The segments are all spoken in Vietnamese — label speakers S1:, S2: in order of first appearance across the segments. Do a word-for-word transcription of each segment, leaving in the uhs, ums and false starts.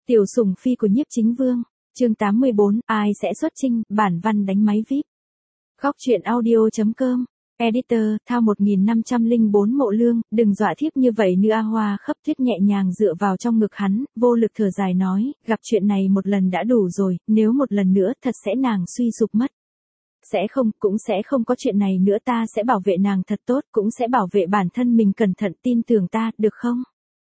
S1: Tiểu sủng phi của Nhiếp Chính Vương, chương tám mươi bốn, ai sẽ xuất chinh, bản văn đánh máy víp. Góc truyện audio.com, editor, thao một nghìn năm trăm lẻ bốn Mộ Lương, đừng dọa thiếp như vậy nữa a. Hoa Khấp Tuyết nhẹ nhàng dựa vào trong ngực hắn, vô lực thở dài nói, gặp chuyện này một lần đã đủ rồi, nếu một lần nữa thật sẽ nàng suy sụp mất. Sẽ không, cũng sẽ không có chuyện này nữa, ta sẽ bảo vệ nàng thật tốt, cũng sẽ bảo vệ bản thân mình cẩn thận, tin tưởng ta, được không?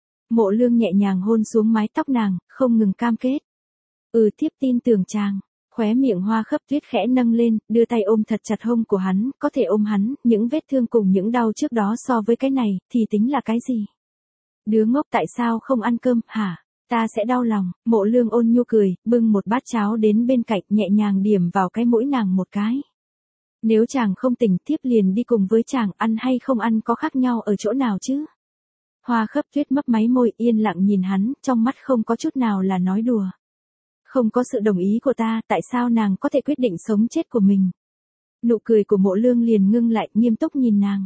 S1: Mộ Lương nhẹ nhàng hôn xuống mái tóc nàng, không ngừng cam kết. Ừ, thiếp tin tưởng chàng. Khóe miệng Hoa Khấp Tuyết khẽ nâng lên, đưa tay ôm thật chặt hông của hắn, có thể ôm hắn, những vết thương cùng những đau trước đó so với cái này, thì tính là cái gì? Đứa ngốc, tại sao không ăn cơm, hả? Ta sẽ đau lòng. Mộ Lương ôn nhu cười, bưng một bát cháo đến bên cạnh, nhẹ nhàng điểm vào cái mũi nàng một cái. Nếu chàng không tỉnh, thiếp liền đi cùng với chàng, ăn hay không ăn có khác nhau ở chỗ nào chứ? Hoa Khấp Tuyết mấp máy môi, yên lặng nhìn hắn, trong mắt không có chút nào là nói đùa. Không có sự đồng ý của ta, tại sao nàng có thể quyết định sống chết của mình? Nụ cười của Mộ Lương liền ngưng lại, nghiêm túc nhìn nàng.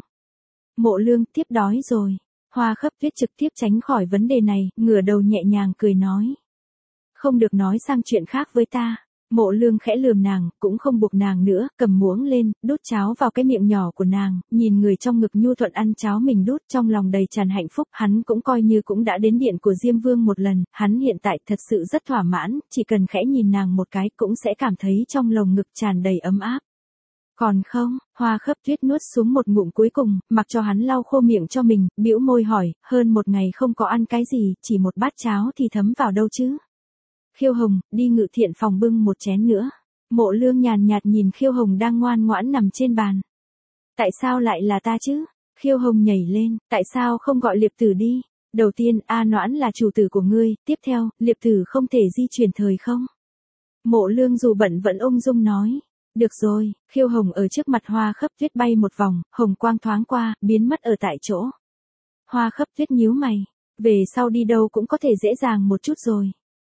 S1: Mộ Lương, tiếp đói rồi. Hoa Khấp Tuyết trực tiếp tránh khỏi vấn đề này, ngửa đầu nhẹ nhàng cười nói. Không được nói sang chuyện khác với ta. Mộ Lương khẽ lườm nàng, cũng không buộc nàng nữa, cầm muỗng lên, đút cháo vào cái miệng nhỏ của nàng, nhìn người trong ngực nhu thuận ăn cháo mình đút, trong lòng đầy tràn hạnh phúc, hắn cũng coi như cũng đã đến điện của Diêm Vương một lần, hắn hiện tại thật sự rất thỏa mãn, chỉ cần khẽ nhìn nàng một cái cũng sẽ cảm thấy trong lồng ngực tràn đầy ấm áp. Còn không, Hoa Khấp Tuyết nuốt xuống một ngụm cuối cùng, mặc cho hắn lau khô miệng cho mình, bĩu môi hỏi, hơn một ngày không có ăn cái gì, chỉ một bát cháo thì thấm vào đâu chứ? Khiêu Hồng, đi Ngự Thiện phòng bưng một chén nữa. Mộ Lương nhàn nhạt nhìn Khiêu Hồng đang ngoan ngoãn nằm trên bàn. Tại sao lại là ta chứ? Khiêu Hồng nhảy lên, tại sao không gọi Liệp Tử đi? Đầu tiên, A Noãn là chủ tử của ngươi, tiếp theo, Liệp Tử không thể di chuyển thời không? Mộ Lương dù bận vẫn ung dung nói. Được rồi, Khiêu Hồng ở trước mặt Hoa Khấp Tuyết bay một vòng, hồng quang thoáng qua, biến mất ở tại chỗ. Hoa Khấp Tuyết nhíu mày, về sau đi đâu cũng có thể dễ dàng một chút rồi.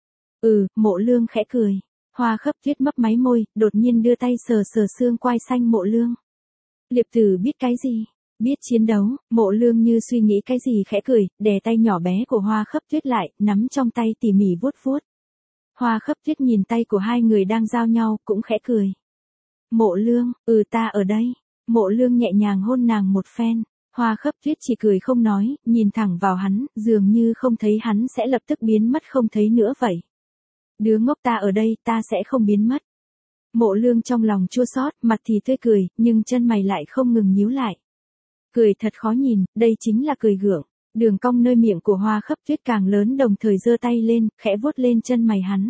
S1: Ừ, Mộ Lương khẽ cười. Hoa Khấp Tuyết mấp máy môi, đột nhiên đưa tay sờ sờ xương quai xanh Mộ Lương. Liệp Tử biết cái gì? Biết chiến đấu. Mộ Lương như suy nghĩ cái gì khẽ cười, đè tay nhỏ bé của Hoa Khấp Tuyết lại, nắm trong tay tỉ mỉ vuốt vuốt. Hoa Khấp Tuyết nhìn tay của hai người đang giao nhau, cũng khẽ cười. Mộ Lương, ừ ta ở đây. Mộ Lương nhẹ nhàng hôn nàng một phen. Hoa Khấp Tuyết chỉ cười không nói, nhìn thẳng vào hắn, dường như không thấy hắn sẽ lập tức biến mất không thấy nữa vậy. Đứa ngốc, ta ở đây, ta sẽ không biến mất. Mộ Lương trong lòng chua xót, mặt thì tươi cười, nhưng chân mày lại không ngừng nhíu lại. Cười thật khó nhìn, đây chính là cười gượng. Đường cong nơi miệng của Hoa Khấp Tuyết càng lớn, đồng thời giơ tay lên, khẽ vuốt lên chân mày hắn.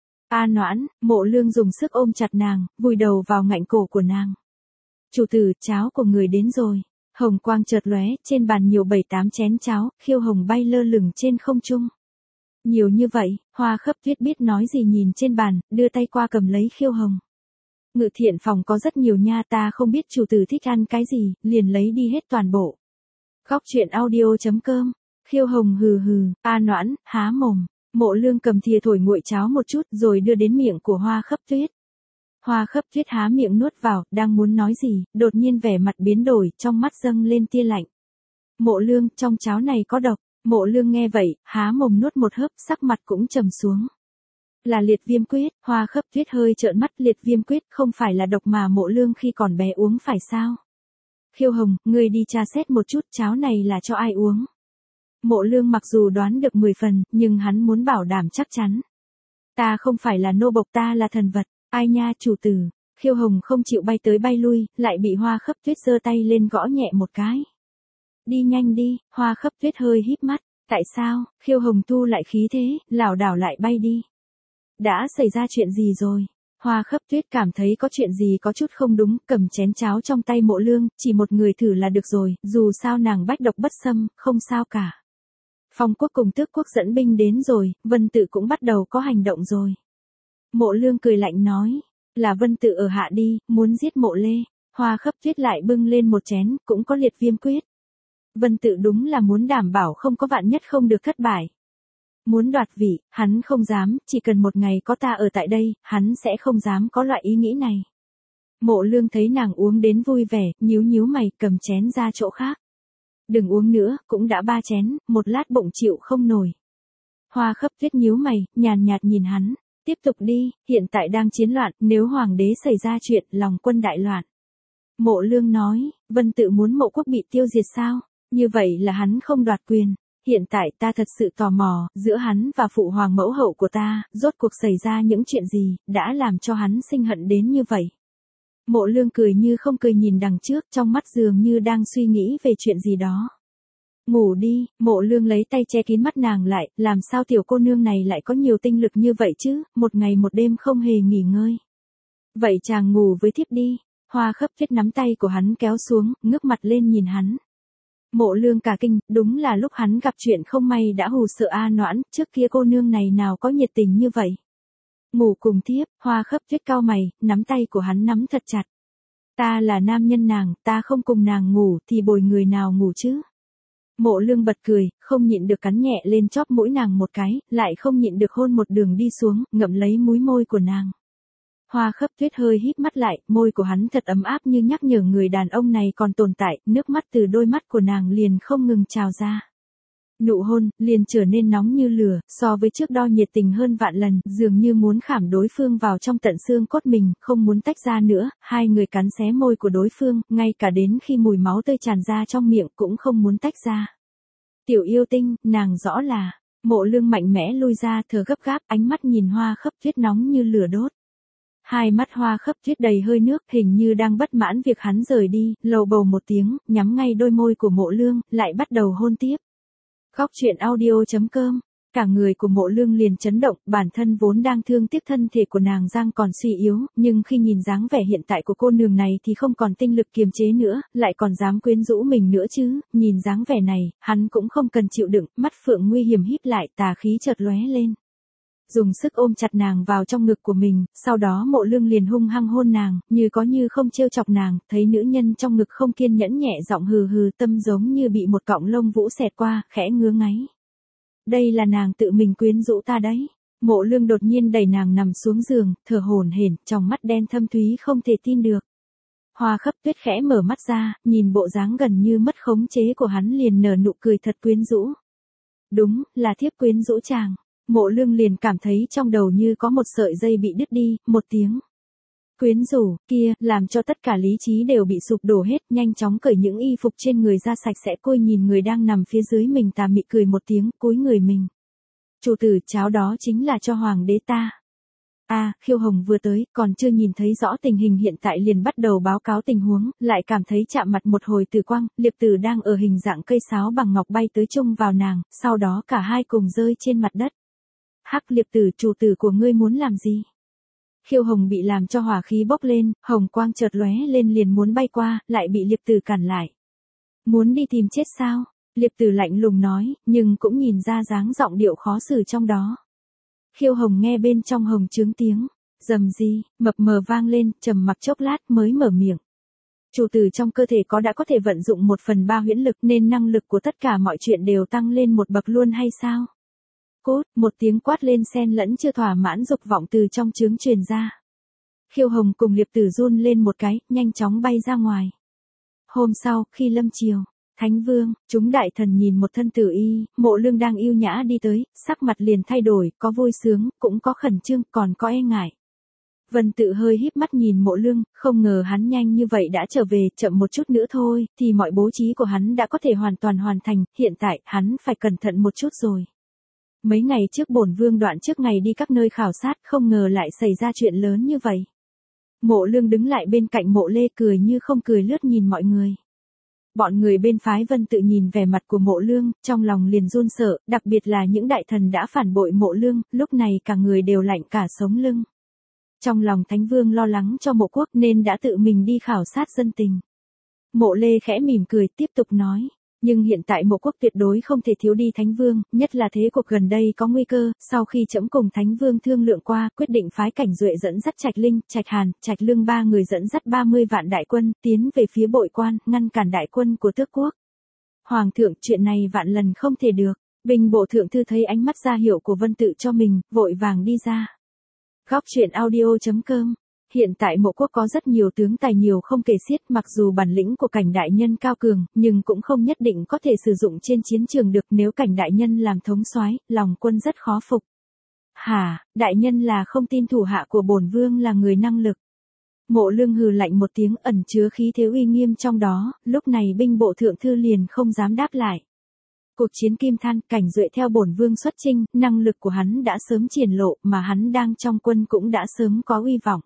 S1: A Noãn, Mộ Lương dùng sức ôm chặt nàng, vùi đầu vào ngạnh cổ của nàng. Chủ tử, cháo của người đến rồi. Hồng quang chợt lóe, trên bàn nhiều bảy tám chén cháo, Khiêu Hồng bay lơ lửng trên không trung. Nhiều như vậy, Hoa Khấp Tuyết biết nói gì, nhìn trên bàn, đưa tay qua cầm lấy Khiêu Hồng. Ngự Thiện phòng có rất nhiều nha, ta không biết chủ tử thích ăn cái gì, liền lấy đi hết toàn bộ. Góc truyện audio.com, Khiêu Hồng hừ hừ, A Noãn, há mồm. Mộ Lương cầm thìa thổi nguội cháo một chút rồi đưa đến miệng của Hoa Khấp Tuyết. Hoa Khấp Tuyết há miệng nuốt vào, đang muốn nói gì, đột nhiên vẻ mặt biến đổi, trong mắt dâng lên tia lạnh. Mộ Lương, trong cháo này có độc. Mộ Lương nghe vậy, há mồm nuốt một hớp, sắc mặt cũng trầm xuống. Là liệt viêm quyết. Hoa Khấp Tuyết hơi trợn mắt, liệt viêm quyết không phải là độc mà Mộ Lương khi còn bé uống phải sao? Khiêu Hồng, ngươi đi tra xét một chút, cháo này là cho ai uống? Mộ Lương mặc dù đoán được mười phần, nhưng hắn muốn bảo đảm chắc chắn. Ta không phải là nô bộc, ta là thần vật. Ai nha chủ tử. Khiêu Hồng không chịu bay tới bay lui, lại bị Hoa Khấp Tuyết giơ tay lên gõ nhẹ một cái. Đi nhanh đi. Hoa Khấp Tuyết hơi híp mắt. Tại sao? Khiêu Hồng thu lại khí thế, lảo đảo lại bay đi. Đã xảy ra chuyện gì rồi? Hoa Khấp Tuyết cảm thấy có chuyện gì có chút không đúng, cầm chén cháo trong tay Mộ Lương, chỉ một người thử là được rồi, dù sao nàng bách độc bất xâm, không sao cả. Phong quốc cùng Tước quốc dẫn binh đến rồi, Vân Tự cũng bắt đầu có hành động rồi. Mộ Lương cười lạnh nói, là Vân Tự ở hạ đi, muốn giết Mộ Lê. Hoa Khấp Tuyết lại bưng lên một chén, cũng có liệt viêm quyết. Vân Tự đúng là muốn đảm bảo không có vạn nhất không được thất bại. Muốn đoạt vị, hắn không dám, chỉ cần một ngày có ta ở tại đây, hắn sẽ không dám có loại ý nghĩ này. Mộ Lương thấy nàng uống đến vui vẻ, nhíu nhíu mày, cầm chén ra chỗ khác. Đừng uống nữa, cũng đã ba chén, một lát bụng chịu không nổi. Hoa Khấp Tuyết nhíu mày, nhàn nhạt nhìn hắn. Tiếp tục đi, hiện tại đang chiến loạn, nếu hoàng đế xảy ra chuyện, lòng quân đại loạn. Mộ Lương nói, Vân Tự muốn Mộ Quốc bị tiêu diệt sao? Như vậy là hắn không đoạt quyền. Hiện tại ta thật sự tò mò, giữa hắn và phụ hoàng mẫu hậu của ta, rốt cuộc xảy ra những chuyện gì, đã làm cho hắn sinh hận đến như vậy. Mộ Lương cười như không cười nhìn đằng trước, trong mắt dường như đang suy nghĩ về chuyện gì đó. Ngủ đi, Mộ Lương lấy tay che kín mắt nàng lại, làm sao tiểu cô nương này lại có nhiều tinh lực như vậy chứ, một ngày một đêm không hề nghỉ ngơi. Vậy chàng ngủ với thiếp đi. Hoa Khấp Tuyết nắm tay của hắn kéo xuống, ngước mặt lên nhìn hắn. Mộ Lương cả kinh, đúng là lúc hắn gặp chuyện không may đã hù sợ A Noãn, trước kia cô nương này nào có nhiệt tình như vậy. Ngủ cùng thiếp, Hoa Khấp Tuyết cau mày, nắm tay của hắn nắm thật chặt. Ta là nam nhân nàng, ta không cùng nàng ngủ thì bồi người nào ngủ chứ. Mộ Lương bật cười, không nhịn được cắn nhẹ lên chóp mũi nàng một cái, lại không nhịn được hôn một đường đi xuống, ngậm lấy múi môi của nàng. Hoa Khấp Tuyết hơi híp mắt lại, môi của hắn thật ấm áp như nhắc nhở người đàn ông này còn tồn tại, nước mắt từ đôi mắt của nàng liền không ngừng trào ra. Nụ hôn, liền trở nên nóng như lửa, so với trước đo nhiệt tình hơn vạn lần, dường như muốn khảm đối phương vào trong tận xương cốt mình, không muốn tách ra nữa, hai người cắn xé môi của đối phương, ngay cả đến khi mùi máu tươi tràn ra trong miệng cũng không muốn tách ra. Tiểu yêu tinh, nàng rõ là, Mộ Lương mạnh mẽ lui ra thở gấp gáp, ánh mắt nhìn Hoa Khấp Tuyết nóng như lửa đốt. Hai mắt Hoa Khấp Tuyết đầy hơi nước, hình như đang bất mãn việc hắn rời đi, lầu bầu một tiếng, nhắm ngay đôi môi của Mộ Lương, lại bắt đầu hôn tiếp. Góc truyện audio chấm com, cả người của Mộ Lương liền chấn động, bản thân vốn đang thương tiếc thân thể của nàng Giang còn suy yếu, nhưng khi nhìn dáng vẻ hiện tại của cô nương này thì không còn tinh lực kiềm chế nữa, lại còn dám quyến rũ mình nữa chứ, nhìn dáng vẻ này, hắn cũng không cần chịu đựng, mắt phượng nguy hiểm híp lại, tà khí chợt lóe lên. Dùng sức ôm chặt nàng vào trong ngực của mình, sau đó Mộ Lương liền hung hăng hôn nàng, như có như không trêu chọc nàng, thấy nữ nhân trong ngực không kiên nhẫn nhẹ giọng hừ hừ, tâm giống như bị một cọng lông vũ xẹt qua, khẽ ngứa ngáy. Đây là nàng tự mình quyến rũ ta đấy. Mộ Lương đột nhiên đẩy nàng nằm xuống giường, thở hổn hển, trong mắt đen thâm thúy không thể tin được. Hoa Khấp Tuyết khẽ mở mắt ra, nhìn bộ dáng gần như mất khống chế của hắn liền nở nụ cười thật quyến rũ. Đúng, là thiếp quyến rũ chàng. Mộ Lương liền cảm thấy trong đầu như có một sợi dây bị đứt đi, một tiếng. Quyến rũ, kia, làm cho tất cả lý trí đều bị sụp đổ hết, nhanh chóng cởi những y phục trên người ra sạch sẽ, côi nhìn người đang nằm phía dưới mình tà mị cười một tiếng, cúi người mình. Chủ tử, cháo đó chính là cho hoàng đế ta. A, à, Khiêu Hồng vừa tới, còn chưa nhìn thấy rõ tình hình hiện tại liền bắt đầu báo cáo tình huống, lại cảm thấy chạm mặt một hồi tử quang, Liệp Tử đang ở hình dạng cây sáo bằng ngọc bay tới chung vào nàng, sau đó cả hai cùng rơi trên mặt đất. Hắc Liệp Tử, chủ tử của ngươi muốn làm gì? Khiêu Hồng bị làm cho hỏa khí bốc lên, hồng quang chợt lóe lên liền muốn bay qua, lại bị Liệp Tử cản lại. Muốn đi tìm chết sao? Liệp Tử lạnh lùng nói, nhưng cũng nhìn ra dáng giọng điệu khó xử trong đó. Khiêu Hồng nghe bên trong hồng trướng tiếng, rầm gì, mập mờ vang lên, trầm mặc chốc lát mới mở miệng. Chủ tử trong cơ thể có đã có thể vận dụng một phần ba huyễn lực nên năng lực của tất cả mọi chuyện đều tăng lên một bậc luôn hay sao? Cốt, một tiếng quát lên xen lẫn chưa thỏa mãn dục vọng từ trong trướng truyền ra. Khiêu Hồng cùng Liệp Tử run lên một cái, nhanh chóng bay ra ngoài. Hôm sau, khi lâm chiều, Thánh Vương, chúng đại thần nhìn một thân tử y, Mộ Lương đang yêu nhã đi tới, sắc mặt liền thay đổi, có vui sướng, cũng có khẩn trương, còn có e ngại. Vân Tự hơi híp mắt nhìn Mộ Lương, không ngờ hắn nhanh như vậy đã trở về, chậm một chút nữa thôi, thì mọi bố trí của hắn đã có thể hoàn toàn hoàn thành, hiện tại, hắn phải cẩn thận một chút rồi. Mấy ngày trước bổn vương đoạn trước ngày đi các nơi khảo sát, không ngờ lại xảy ra chuyện lớn như vậy. Mộ Lương đứng lại bên cạnh Mộ Lê cười như không cười lướt nhìn mọi người. Bọn người bên phái Vân Tự nhìn vẻ mặt của Mộ Lương, trong lòng liền run sợ, đặc biệt là những đại thần đã phản bội Mộ Lương, lúc này cả người đều lạnh cả sống lưng. Trong lòng Thánh Vương lo lắng cho Mộ Quốc nên đã tự mình đi khảo sát dân tình. Mộ Lê khẽ mỉm cười tiếp tục nói. Nhưng hiện tại Mộ Quốc tuyệt đối không thể thiếu đi Thánh Vương, nhất là thế cuộc gần đây có nguy cơ, sau khi trẫm cùng Thánh Vương thương lượng qua, quyết định phái Cảnh Duệ dẫn dắt Trạch Linh, Trạch Hàn, Trạch Lương ba người dẫn dắt ba mươi vạn đại quân, tiến về phía Bội Quan, ngăn cản đại quân của Tước Quốc. Hoàng thượng, chuyện này vạn lần không thể được. Binh bộ thượng thư thấy ánh mắt ra hiệu của Vân Tự cho mình, vội vàng đi ra. Góc truyện audio chấm com hiện tại mộ quốc có rất nhiều tướng tài nhiều không kể xiết, mặc dù bản lĩnh của Cảnh đại nhân cao cường, nhưng cũng không nhất định có thể sử dụng trên chiến trường được, nếu Cảnh đại nhân làm thống soái, lòng quân rất khó phục. Hả, đại nhân là không tin thủ hạ của bổn vương là người năng lực. Mộ Lương hừ lạnh một tiếng, ẩn chứa khí thế uy nghiêm trong đó, lúc này binh bộ thượng thư liền không dám đáp lại. Cuộc chiến Kim Than, Cảnh Duệ theo bổn vương xuất chinh, năng lực của hắn đã sớm triển lộ, mà hắn đang trong quân cũng đã sớm có uy vọng.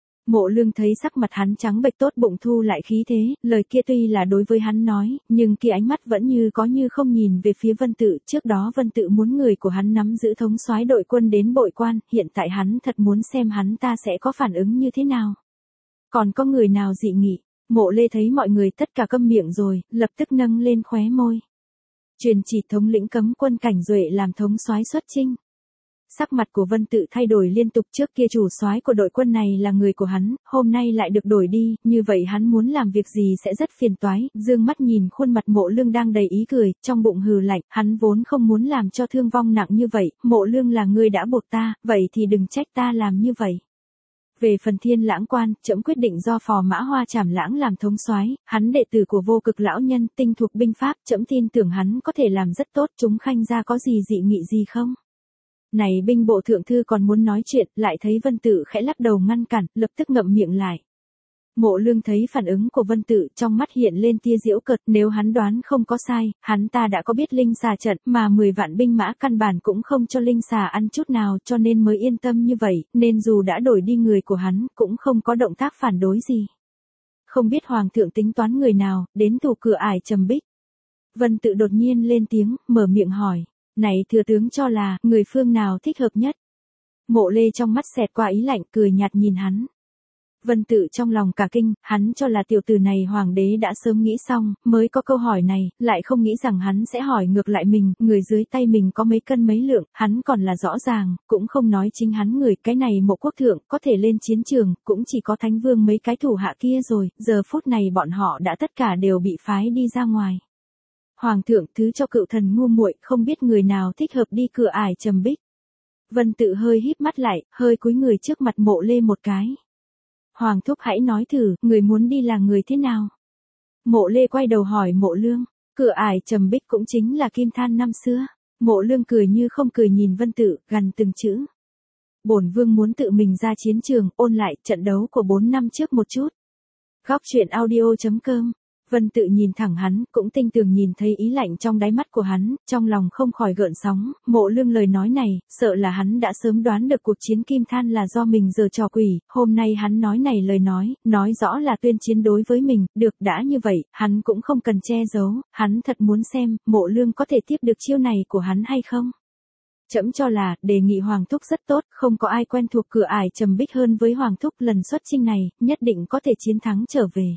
S1: Mộ Lương thấy sắc mặt hắn trắng bệch, tốt bụng thu lại khí thế, lời kia tuy là đối với hắn nói, nhưng kia ánh mắt vẫn như có như không nhìn về phía Vân Tự, trước đó Vân Tự muốn người của hắn nắm giữ thống soái đội quân đến bội quan, hiện tại hắn thật muốn xem hắn ta sẽ có phản ứng như thế nào. Còn có người nào dị nghị? Mộ Lê thấy mọi người tất cả câm miệng rồi, lập tức nâng lên khóe môi. Truyền chỉ thống lĩnh cấm quân Cảnh Duệ làm thống soái xuất chinh. Sắc mặt của Vân Tự thay đổi liên tục, trước kia chủ soái của đội quân này là người của hắn, hôm nay lại được đổi đi, như vậy hắn muốn làm việc gì sẽ rất phiền toái, dương mắt nhìn khuôn mặt Mộ Lương đang đầy ý cười, trong bụng hừ lạnh, hắn vốn không muốn làm cho thương vong nặng như vậy, Mộ Lương là người đã buộc ta, vậy thì đừng trách ta làm như vậy. Về phần Thiên Lãng quan, trẫm quyết định do Phò Mã Hoa Trảm Lãng làm thống soái, hắn đệ tử của Vô Cực lão nhân, tinh thuộc binh pháp, trẫm tin tưởng hắn có thể làm rất tốt, chúng khanh gia có gì dị nghị gì không? Này binh bộ thượng thư còn muốn nói chuyện, lại thấy Vân Tự khẽ lắc đầu ngăn cản, lập tức ngậm miệng lại. Mộ Lương thấy phản ứng của Vân Tự, trong mắt hiện lên tia giễu cợt, nếu hắn đoán không có sai, hắn ta đã có biết linh xà trận, mà mười vạn binh mã căn bản cũng không cho linh xà ăn chút nào, cho nên mới yên tâm như vậy, nên dù đã đổi đi người của hắn, cũng không có động tác phản đối gì. Không biết hoàng thượng tính toán người nào, đến thủ cửa ải Trầm Bích. Vân Tự đột nhiên lên tiếng, mở miệng hỏi, này thừa tướng cho là, người phương nào thích hợp nhất? Mộ Lê trong mắt xẹt qua ý lạnh, cười nhạt nhìn hắn. Vân Tự trong lòng cả kinh, hắn cho là tiểu tử này hoàng đế đã sớm nghĩ xong, mới có câu hỏi này, lại không nghĩ rằng hắn sẽ hỏi ngược lại mình, người dưới tay mình có mấy cân mấy lượng, hắn còn là rõ ràng, cũng không nói chính hắn người, cái này Mộ quốc thượng, có thể lên chiến trường, cũng chỉ có Thánh Vương mấy cái thủ hạ kia rồi, giờ phút này bọn họ đã tất cả đều bị phái đi ra ngoài. Hoàng thượng thứ cho cựu thần ngu muội, không biết người nào thích hợp đi cửa ải Trầm Bích. Vân Tự hơi híp mắt lại, hơi cúi người trước mặt Mộ Lê một cái. Hoàng thúc hãy nói thử, người muốn đi là người thế nào? Mộ Lê quay đầu hỏi Mộ Lương, cửa ải Trầm Bích cũng chính là Kim Than năm xưa. Mộ Lương cười như không cười nhìn Vân Tự, gằn từng chữ. Bổn vương muốn tự mình ra chiến trường, ôn lại trận đấu của bốn năm trước một chút. Góc truyện audio chấm com. Vân Tự nhìn thẳng hắn, cũng tinh tường nhìn thấy ý lạnh trong đáy mắt của hắn, trong lòng không khỏi gợn sóng, Mộ Lương lời nói này, sợ là hắn đã sớm đoán được cuộc chiến Kim Than là do mình giở trò quỷ, hôm nay hắn nói này lời nói, nói rõ là tuyên chiến đối với mình, được đã như vậy, hắn cũng không cần che giấu, hắn thật muốn xem, Mộ Lương có thể tiếp được chiêu này của hắn hay không. Trẫm cho là, đề nghị Hoàng thúc rất tốt, không có ai quen thuộc cửa ải Trầm Bích hơn với Hoàng thúc, lần xuất chinh này, nhất định có thể chiến thắng trở về.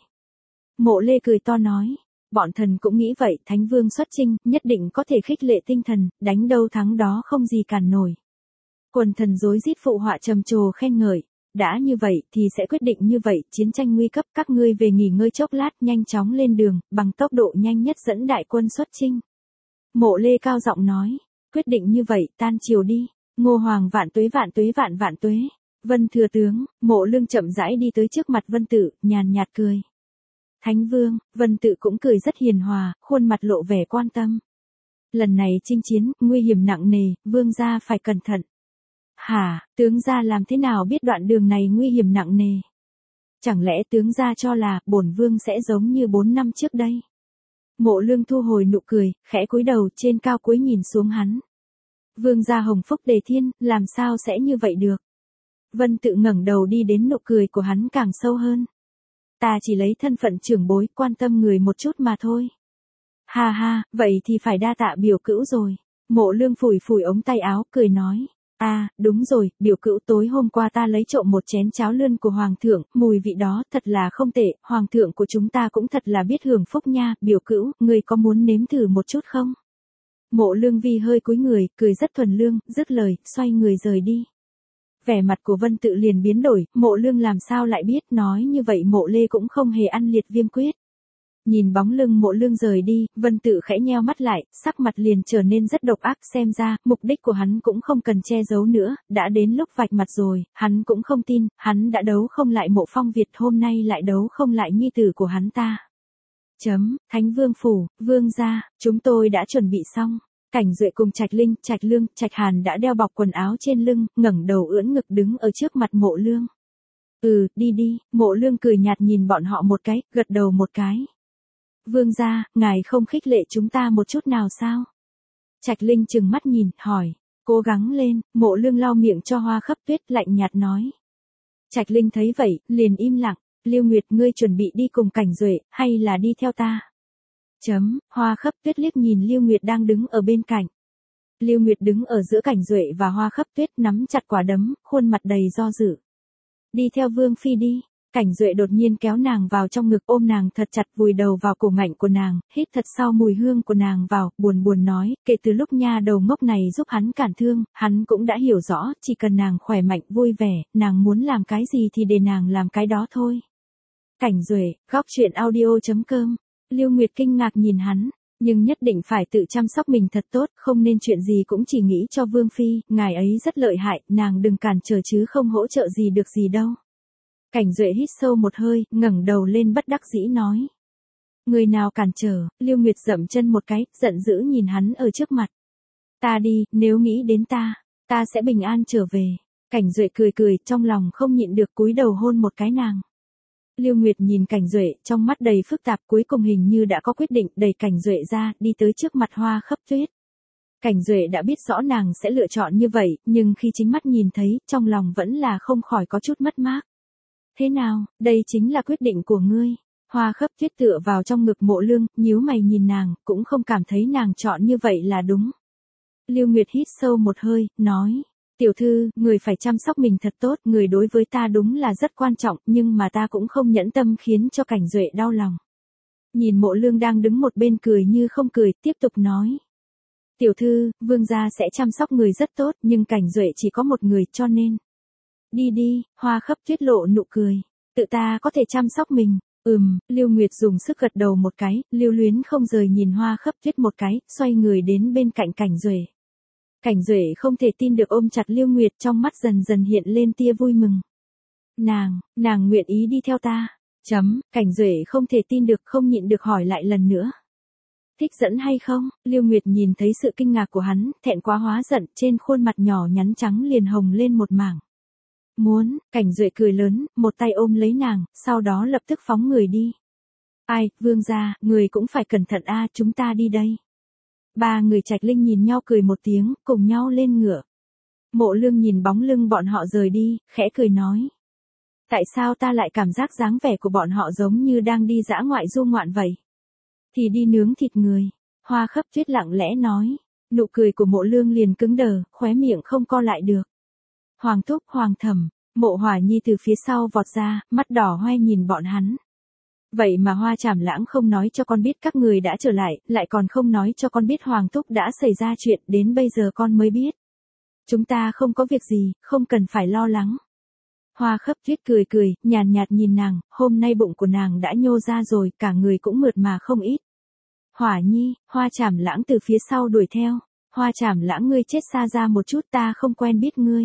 S1: Mộ Lê cười to nói, bọn thần cũng nghĩ vậy, Thánh Vương xuất chinh, nhất định có thể khích lệ tinh thần, đánh đâu thắng đó không gì cản nổi. Quần thần rối rít phụ họa trầm trồ khen ngợi, đã như vậy thì sẽ quyết định như vậy, chiến tranh nguy cấp, các ngươi về nghỉ ngơi chốc lát, nhanh chóng lên đường, bằng tốc độ nhanh nhất dẫn đại quân xuất chinh. Mộ Lê cao giọng nói, quyết định như vậy, tan chiều đi, Ngô Hoàng vạn tuế vạn tuế vạn vạn tuế. Vân thừa tướng, Mộ Lương chậm rãi đi tới trước mặt Vân Tự, nhàn nhạt cười. Thánh Vương, Vân Tự cũng cười rất hiền hòa, khuôn mặt lộ vẻ quan tâm. Lần này chinh chiến, nguy hiểm nặng nề, vương gia phải cẩn thận. Hả, tướng gia làm thế nào biết đoạn đường này nguy hiểm nặng nề? Chẳng lẽ tướng gia cho là, bổn vương sẽ giống như bốn năm trước đây? Mộ Lương thu hồi nụ cười, khẽ cúi đầu trên cao cúi nhìn xuống hắn. Vương gia hồng phúc đề thiên, làm sao sẽ như vậy được? Vân Tự ngẩng đầu đi đến nụ cười của hắn càng sâu hơn. Ta chỉ lấy thân phận trưởng bối, quan tâm người một chút mà thôi. Ha ha, vậy thì phải đa tạ biểu cữu rồi. Mộ Lương phủi phủi ống tay áo, cười nói. À, đúng rồi, biểu cữu tối hôm qua ta lấy trộm một chén cháo lươn của Hoàng thượng, mùi vị đó thật là không tệ, Hoàng thượng của chúng ta cũng thật là biết hưởng phúc nha, biểu cữu, người có muốn nếm thử một chút không? Mộ Lương Vi hơi cúi người, cười rất thuần lương, dứt lời, xoay người rời đi. Vẻ mặt của Vân Tự liền biến đổi, Mộ Lương làm sao lại biết, nói như vậy Mộ Lê cũng không hề ăn liệt viêm quyết. Nhìn bóng lưng Mộ Lương rời đi, Vân Tự khẽ nheo mắt lại, sắc mặt liền trở nên rất độc ác, xem ra, mục đích của hắn cũng không cần che giấu nữa, đã đến lúc vạch mặt rồi, hắn cũng không tin, hắn đã đấu không lại Mộ Phong Việt, hôm nay lại đấu không lại nhi tử của hắn ta. Chấm, Thánh Vương phủ, Vương gia, chúng tôi đã chuẩn bị xong. Cảnh Duệ cùng Trạch Linh, Trạch Lương, Trạch Hàn đã đeo bọc quần áo trên lưng, ngẩng đầu ưỡn ngực đứng ở trước mặt Mộ Lương. Ừ, đi đi, Mộ Lương cười nhạt nhìn bọn họ một cái, gật đầu một cái. Vương gia, ngài không khích lệ chúng ta một chút nào sao? Trạch Linh trừng mắt nhìn, hỏi. Cố gắng lên, Mộ Lương lau miệng cho Hoa Khấp Tuyết, lạnh nhạt nói. Trạch Linh thấy vậy, liền im lặng. Lưu Nguyệt, ngươi chuẩn bị đi cùng Cảnh Duệ, hay là đi theo ta? Chấm, Hoa Khấp Tuyết liếc nhìn Lưu Nguyệt đang đứng ở bên cạnh. Lưu Nguyệt đứng ở giữa Cảnh Duệ và Hoa Khấp Tuyết, nắm chặt quả đấm, khuôn mặt đầy do dự. Đi theo Vương phi đi. Cảnh Duệ đột nhiên kéo nàng vào trong ngực, ôm nàng thật chặt, vùi đầu vào cổ ngạnh của nàng, hít thật sâu mùi hương của nàng vào, buồn buồn nói, kể từ lúc nha đầu ngốc này giúp hắn cản thương, hắn cũng đã hiểu rõ, chỉ cần nàng khỏe mạnh vui vẻ, nàng muốn làm cái gì thì để nàng làm cái đó thôi. Cảnh Duệ, góc truyện audio chấm com. Lưu Nguyệt kinh ngạc nhìn hắn, nhưng nhất định phải tự chăm sóc mình thật tốt, không nên chuyện gì cũng chỉ nghĩ cho Vương phi, ngài ấy rất lợi hại, nàng đừng cản trở chứ không hỗ trợ gì được gì đâu. Cảnh Duệ hít sâu một hơi, ngẩng đầu lên bất đắc dĩ nói. Người nào cản trở, Lưu Nguyệt dậm chân một cái, giận dữ nhìn hắn ở trước mặt. Ta đi, nếu nghĩ đến ta, ta sẽ bình an trở về. Cảnh Duệ cười cười, trong lòng không nhịn được cúi đầu hôn một cái nàng. Lưu Nguyệt nhìn Cảnh Duệ, trong mắt đầy phức tạp, cuối cùng hình như đã có quyết định, đẩy Cảnh Duệ ra, đi tới trước mặt Hoa Khấp Tuyết. Cảnh Duệ đã biết rõ nàng sẽ lựa chọn như vậy, nhưng khi chính mắt nhìn thấy, trong lòng vẫn là không khỏi có chút mất mát. Thế nào, đây chính là quyết định của ngươi. Hoa Khấp Tuyết tựa vào trong ngực Mộ Lương, nhíu mày nhìn nàng, cũng không cảm thấy nàng chọn như vậy là đúng. Lưu Nguyệt hít sâu một hơi, nói. Tiểu thư, người phải chăm sóc mình thật tốt, người đối với ta đúng là rất quan trọng, nhưng mà ta cũng không nhẫn tâm khiến cho Cảnh Duệ đau lòng. Nhìn Mộ Lương đang đứng một bên cười như không cười, tiếp tục nói. Tiểu thư, vương gia sẽ chăm sóc người rất tốt, nhưng Cảnh Duệ chỉ có một người cho nên. Đi đi, Hoa Khấp Tuyết lộ nụ cười. Tự ta có thể chăm sóc mình. Ừm, Lưu Nguyệt dùng sức gật đầu một cái, lưu luyến không rời nhìn Hoa Khấp Tuyết một cái, xoay người đến bên cạnh Cảnh Duệ. Cảnh Duệ không thể tin được ôm chặt Lưu Nguyệt, trong mắt dần dần hiện lên tia vui mừng. Nàng, nàng nguyện ý đi theo ta. Chấm, Cảnh Duệ không thể tin được, không nhịn được hỏi lại lần nữa. Thích dẫn hay không? Lưu Nguyệt nhìn thấy sự kinh ngạc của hắn, thẹn quá hóa giận, trên khuôn mặt nhỏ nhắn trắng liền hồng lên một mảng. Muốn, Cảnh Duệ cười lớn, một tay ôm lấy nàng, sau đó lập tức phóng người đi. Ai, vương gia, người cũng phải cẩn thận a, chúng ta đi đây. Ba người Trạch Linh nhìn nhau cười một tiếng, cùng nhau lên ngựa. Mộ Lương nhìn bóng lưng bọn họ rời đi, khẽ cười nói. Tại sao ta lại cảm giác dáng vẻ của bọn họ giống như đang đi dã ngoại du ngoạn vậy? Thì đi nướng thịt người. Hoa Khấp Tuyết lặng lẽ nói. Nụ cười của Mộ Lương liền cứng đờ, khóe miệng không co lại được. Hoàng thúc, Hoàng thẩm, Mộ Hỏa Nhi từ phía sau vọt ra, mắt đỏ hoe nhìn bọn hắn. Vậy mà Hoa Trảm Lãng không nói cho con biết các người đã trở lại, lại còn không nói cho con biết Hoàng thúc đã xảy ra chuyện, đến bây giờ con mới biết. Chúng ta không có việc gì, không cần phải lo lắng. Hoa Khấp Tuyết cười cười, nhàn nhạt nhìn nàng, hôm nay bụng của nàng đã nhô ra rồi, cả người cũng mượt mà không ít. Hỏa Nhi, Hoa Trảm Lãng từ phía sau đuổi theo. Hoa Trảm Lãng, ngươi chết xa ra một chút, ta không quen biết ngươi.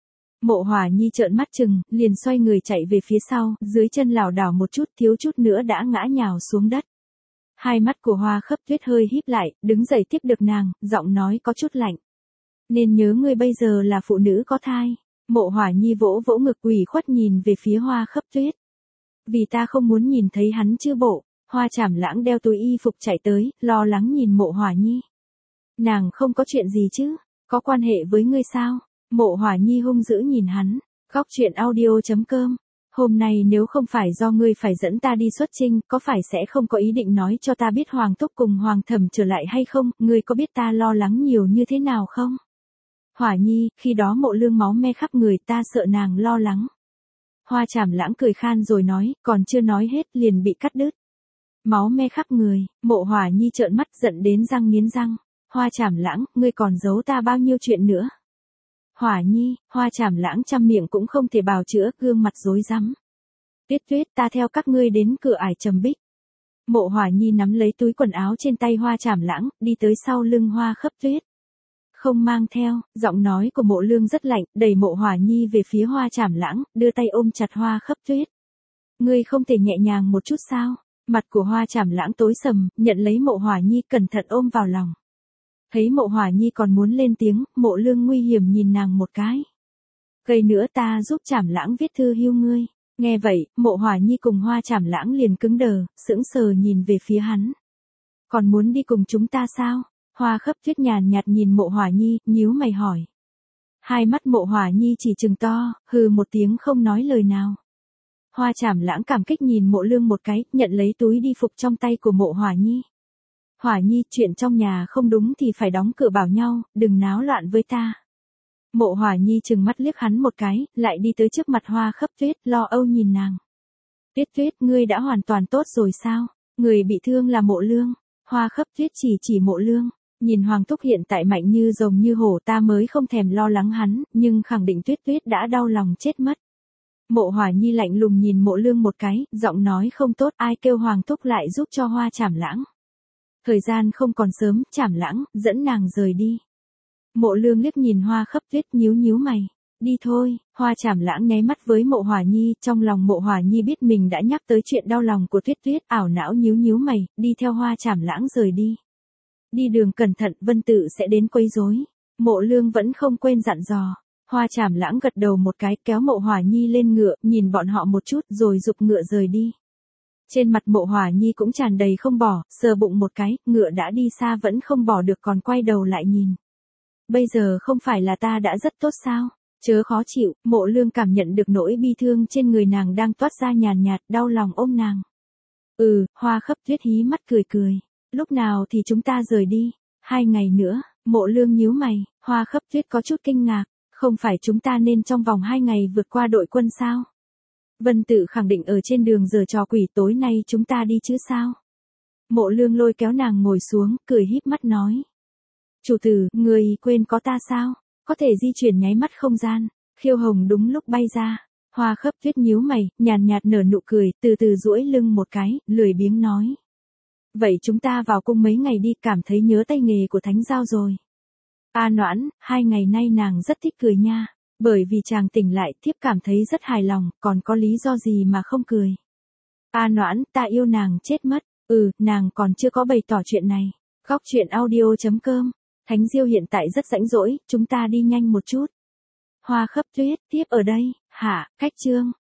S1: Mộ Hỏa Nhi trợn mắt chừng, liền xoay người chạy về phía sau, dưới chân lảo đảo một chút, thiếu chút nữa đã ngã nhào xuống đất. Hai mắt của Hoa Khấp Tuyết hơi híp lại, đứng dậy tiếp được nàng, giọng nói có chút lạnh. Nên nhớ ngươi bây giờ là phụ nữ có thai. Mộ Hỏa Nhi vỗ vỗ ngực ủy khuất nhìn về phía Hoa Khấp Tuyết. Vì ta không muốn nhìn thấy hắn chứ bộ. Hoa Trảm Lãng đeo túi y phục chạy tới, lo lắng nhìn Mộ Hỏa Nhi. Nàng không có chuyện gì chứ, có quan hệ với ngươi sao? Mộ Hỏa Nhi hung dữ nhìn hắn. Góc truyện audio chấm com. Hôm nay nếu không phải do ngươi phải dẫn ta đi xuất chinh, có phải sẽ không có ý định nói cho ta biết Hoàng thúc cùng Hoàng thẩm trở lại hay không? Ngươi có biết ta lo lắng nhiều như thế nào không? Hỏa Nhi, khi đó Mộ Lương máu me khắp người, ta sợ nàng lo lắng. Hoa Trảm Lãng cười khan rồi nói, còn chưa nói hết liền bị cắt đứt. Máu me khắp người, Mộ Hỏa Nhi trợn mắt giận đến răng nghiến răng. Hoa Trảm Lãng, ngươi còn giấu ta bao nhiêu chuyện nữa? Hỏa Nhi, Hoa Trảm Lãng trăm miệng cũng không thể bào chữa, gương mặt rối rắm. Tuyết Tuyết, ta theo các ngươi đến cửa ải Trầm Bích. Mộ Hỏa Nhi nắm lấy túi quần áo trên tay Hoa Trảm Lãng, đi tới sau lưng Hoa Khấp Tuyết. Không mang theo, giọng nói của Mộ Lương rất lạnh, đẩy Mộ Hỏa Nhi về phía Hoa Trảm Lãng, đưa tay ôm chặt Hoa Khấp Tuyết. Ngươi không thể nhẹ nhàng một chút sao? Mặt của Hoa Trảm Lãng tối sầm, nhận lấy Mộ Hỏa Nhi cẩn thận ôm vào lòng. Thấy Mộ Hỏa Nhi còn muốn lên tiếng, Mộ Lương nguy hiểm nhìn nàng một cái. Gây nữa ta giúp Trảm Lãng viết thư hưu ngươi. Nghe vậy, Mộ Hỏa Nhi cùng Hoa Trảm Lãng liền cứng đờ, sững sờ nhìn về phía hắn. Còn muốn đi cùng chúng ta sao? Hoa Khấp Tuyết nhàn nhạt nhìn Mộ Hỏa Nhi, nhíu mày hỏi. Hai mắt Mộ Hỏa Nhi chỉ trừng to, hừ một tiếng không nói lời nào. Hoa Trảm Lãng cảm kích nhìn Mộ Lương một cái, nhận lấy túi đi phục trong tay của Mộ Hỏa Nhi. Hỏa Nhi, chuyện trong nhà không đúng thì phải đóng cửa bảo nhau, đừng náo loạn với ta. Mộ Hỏa Nhi trừng mắt liếc hắn một cái, lại đi tới trước mặt Hoa Khấp Tuyết, lo âu nhìn nàng. Tuyết Tuyết, ngươi đã hoàn toàn tốt rồi sao? Người bị thương là Mộ Lương. Hoa Khấp Tuyết chỉ chỉ Mộ Lương. Nhìn Hoàng Thúc hiện tại mạnh như rồng như hổ, ta mới không thèm lo lắng hắn, nhưng khẳng định Tuyết Tuyết đã đau lòng chết mất. Mộ Hỏa Nhi lạnh lùng nhìn Mộ Lương một cái, giọng nói không tốt, ai kêu Hoàng Thúc lại giúp cho Hoa Trảm Lãng. Thời gian không còn sớm, Trảm Lãng, dẫn nàng rời đi. Mộ Lương liếc nhìn Hoa Khấp Tuyết, nhíu nhíu mày. Đi thôi. Hoa Trảm Lãng nháy mắt với Mộ Hỏa Nhi, trong lòng Mộ Hỏa Nhi biết mình đã nhắc tới chuyện đau lòng của Tuyết Tuyết, ảo não nhíu nhíu mày, đi theo Hoa Trảm Lãng rời đi. Đi đường cẩn thận, Vân Tự sẽ đến quấy rối. Mộ Lương vẫn không quên dặn dò. Hoa Trảm Lãng gật đầu một cái, kéo Mộ Hỏa Nhi lên ngựa, nhìn bọn họ một chút rồi giục ngựa rời đi. Trên mặt Mộ Hỏa Nhi cũng tràn đầy không bỏ, sờ bụng một cái, ngựa đã đi xa vẫn không bỏ được còn quay đầu lại nhìn. Bây giờ không phải là ta đã rất tốt sao? Chớ khó chịu. Mộ Lương cảm nhận được nỗi bi thương trên người nàng đang toát ra nhàn nhạt, đau lòng ôm nàng. Ừ, Hoa Khấp Tuyết hí mắt cười cười. Lúc nào thì chúng ta rời đi? Hai ngày nữa. Mộ Lương nhíu mày. Hoa Khấp Tuyết có chút kinh ngạc. Không phải chúng ta nên trong vòng hai ngày vượt qua đội quân sao? Vân Tự khẳng định ở trên đường giở trò quỷ, tối nay chúng ta đi chứ sao? Mộ Lương lôi kéo nàng ngồi xuống, cười híp mắt nói. Chủ tử, người quên có ta sao? Có thể di chuyển nháy mắt không gian. Khiêu Hồng đúng lúc bay ra. Hoa Khấp Tuyết nhíu mày, nhàn nhạt nở nụ cười, từ từ duỗi lưng một cái, lười biếng nói. Vậy chúng ta vào cung mấy ngày đi, cảm thấy nhớ tay nghề của Thánh Giao rồi. A Noãn, hai ngày nay nàng rất thích cười nha. Bởi vì chàng tỉnh lại, thiếp cảm thấy rất hài lòng, còn có lý do gì mà không cười. A Noãn, ta yêu nàng chết mất. Ừ, nàng còn chưa có bày tỏ chuyện này. Góc truyện audio chấm com. Thánh Diêu hiện tại rất rãnh rỗi, chúng ta đi nhanh một chút. Hoa Khấp Tuyết, tiếp ở đây, hả, khách trương.